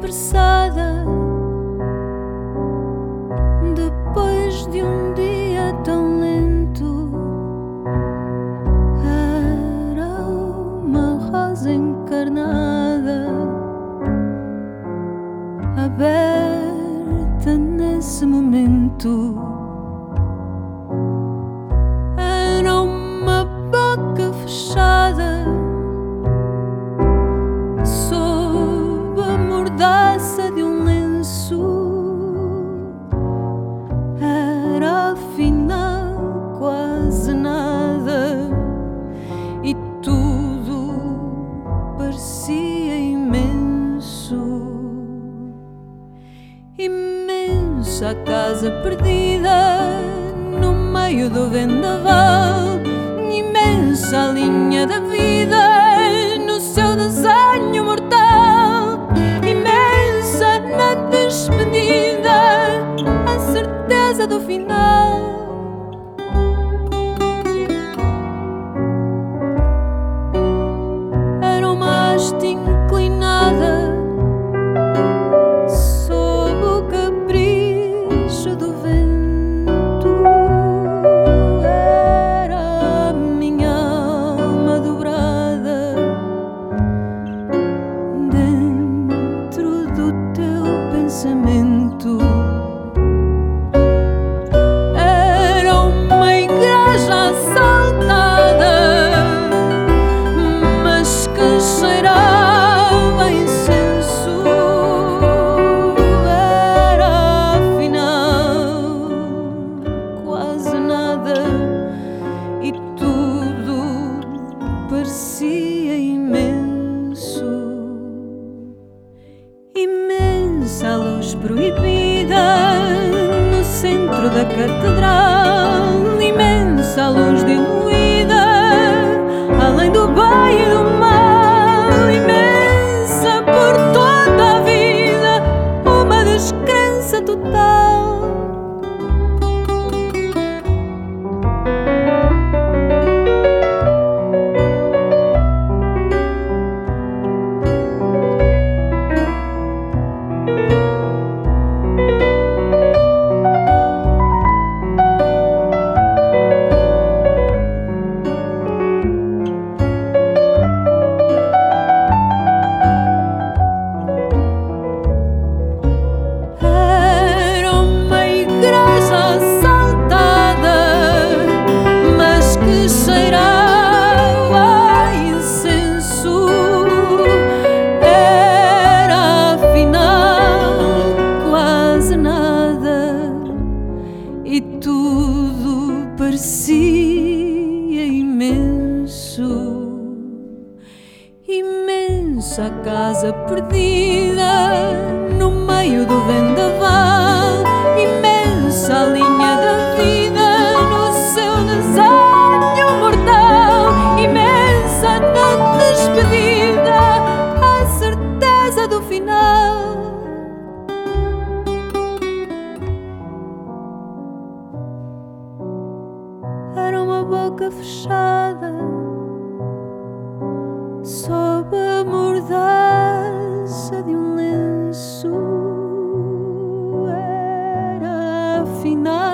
apressada, depois de um dia tão lento. Era uma rosa encarnada, aberta nesse momento. Era uma boca fechada, sob a mordaça de um lenço. Era afinal quase nada, e tudo parecia imenso. Imensa a casa perdida no meio do vendaval, imensa a linha da vida no seu desenho mortal, imensa na despedida a certeza do final. Era uma haste inclinada sob o capricho do vento. Era a minha alma dobrada dentro do teu pensamento. Era uma igreja assaltada, mas que cheirava incenso. Era afinal quase nada, e tudo parecia imenso. Imensa a luz proibida no centro da catedral, imensa a luz diluída além do bem e do mal, imensa por toda a vida, uma descrença total. E tudo parecia imenso. Imensa a casa perdida no meio do vendaval, imensa a linha da vida no seu desenho mortal, imensa na despedida a certeza do final. Era uma boca fechada sob a mordaça de um lenço. Era afinal